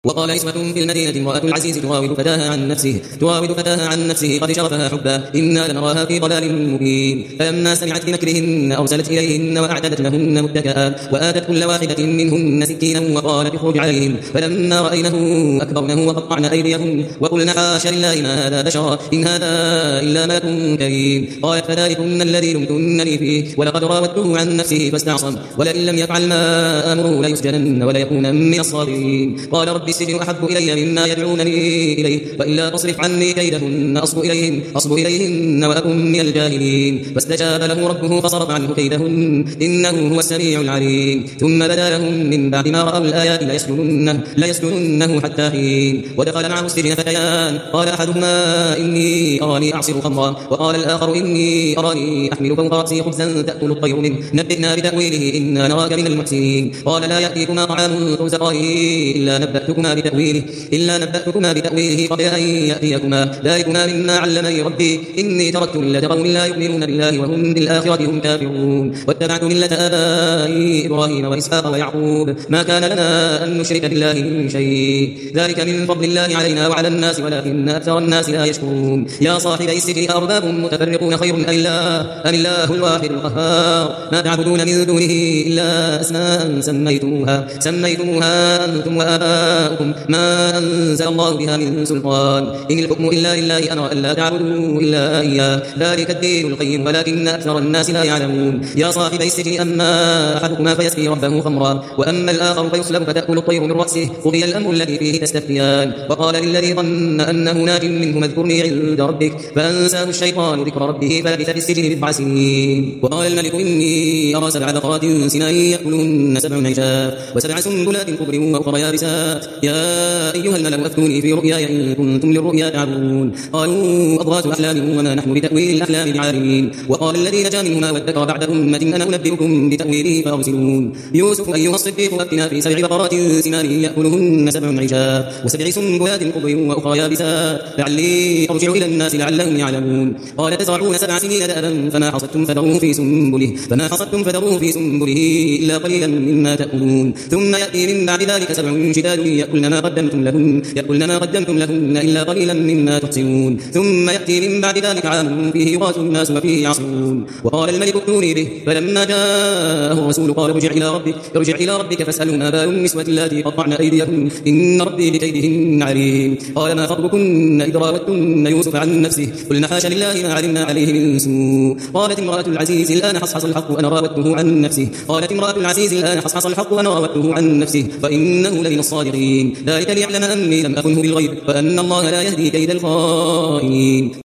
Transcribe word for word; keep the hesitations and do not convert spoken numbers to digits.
وقال نسوة في المدينة امرأة العزيز تراود فتاها عن نفسه تراود فتاها عن نفسه قد شغفها حبا إنا لنراها في ضلال مبين. فلما سمعت بمكرهن أرسلت إليهن وأعتدت لهن متكئا وآتت كل واحدة منهن سكينا وقالت اخرج عليهم. فلما رأينه أكبرنه وقطعن أيديهن وقلن حاش لله ما هذا بشرا إن هذا إلا ملك كريم. قالت فذلكن الذي لمتنني فيه ولقد راودته عن نفسه فاستعصم ولئن لم يفعل ما آمره ليسجنن وليكون من الصاغرين. قال رب السجن أحب إلي مما يدعونني إليه وإلا تصرف عني كيدهن أصب إليهن, أصب إليهن وأكن من الجاهلين. فاستجاب له ربه فصرف عنه كيدهن إنه هو السميع العليم. ثم بدا لهم من بعد ما رأوا الآيات ليسجننه, ليسجننه حتى حين. ودخل معه السجن فتيان قال أحدهما إني أراني أعصر خمرا وقال الآخر إني أراني أحمل فوق رأسي خبزا تأكل الطير منه نبئنا بتأويله إنا نراك من المحسنين. قال لا يأتيكما طعام ترزقانه إلا نبأتكما بتأويله إلا نبأتكما بتأويله قبل أن يأتيكما ذلكما مما علمني ربي إني تركت ملة قوم لا يؤمنون بالله وهم بالآخرة هم كافرون واتبعت ملة آبائي إبراهيم وإسحاق ويعقوب ما كان لنا أن نشرك بالله من شيء ذلك من فضل الله علينا وعلى الناس ولكن أكثر الناس لا يشكرون. يا صاحبي السجن أأرباب متفرقون خير أم الله أم الله الواحد القهار ما تعبدون من دونه إلا أسماء سميتموها سميتموها أنتم وآباؤكم ما أنزل الله بها من سلطان إن الحكم إلا لله أمر ألا تعبدوا إلا إياه ذلك الدين القيم ولكن أكثر الناس لا يعلمون. يا صاحبي السجن أما أحدكما فيسقي ربه خمرا وأما الآخر فيصلب فتأكل الطير من رأسه قضي الأمر الذي فيه تستفتيان. وقال للذي ظن أنه ناج منهما اذكرني عند ربك فأنساه الشيطان ذكر ربه فلبث في السجن بضع سنين. وقال الملك إني أرى سبع بقرات سمان يأكلهن سبع عجاف وسبع سنبلات خضر وأخرى يابسات يا أيها الملأ أفتوني في رؤياي إن كنتم للرؤيا تعبرون. قالوا أضغاث أحلام وما نحن بتأويل الأحلام بعالمين. وقال الذي نجا منهما وادكر بعد أمة أنا أنبئكم بتأويله فأرسلون. يوسف أيها الصديق أفتنا في سبع بقرات سمان يأكلهن سبع عجاف وسبع سنبلات خضر وأخرى يابسات لعلي أرجع إلى الناس لعلهم يعلمون. قال تزرعون سبع سنين دأبا فما حصدتم فذروه في سنبله فما حصدتم فذروه في سنبله إلا قليلا مما تأكلون. ثم يأتي من بعد ذلك سبع شداد يأكلن ما قدمتم لهن يأكلن ما قدمتم لهن إلا قليلا مما تحصنون. ثم يأتي من بعد ذلك عام فيه يغاث الناس وفيه يعصرون. وقال الملك ائتوني به فلما جاءه الرسول قال ارجع إلى ربك ارجع إلى ربك فاسأله ما بال النسوة اللاتي قطعن أيديهن إن ربي بكيدهن عليم. قال ما خطبكن إذ راودتن يوسف عن نفسه قلنا حاش لله ما علمنا عليه من سوء. قالت امرأة العزيز الآن حصحص الحق أنا راودته عن نفسه قالت امرأة العزيز الآن حصحص الحق أنا راودته عن نفسه فإنه لمن الصادقين ذلك ليعلم أني لم أخنه بالغيب وأن الله لا يهدي كيد الخائنين.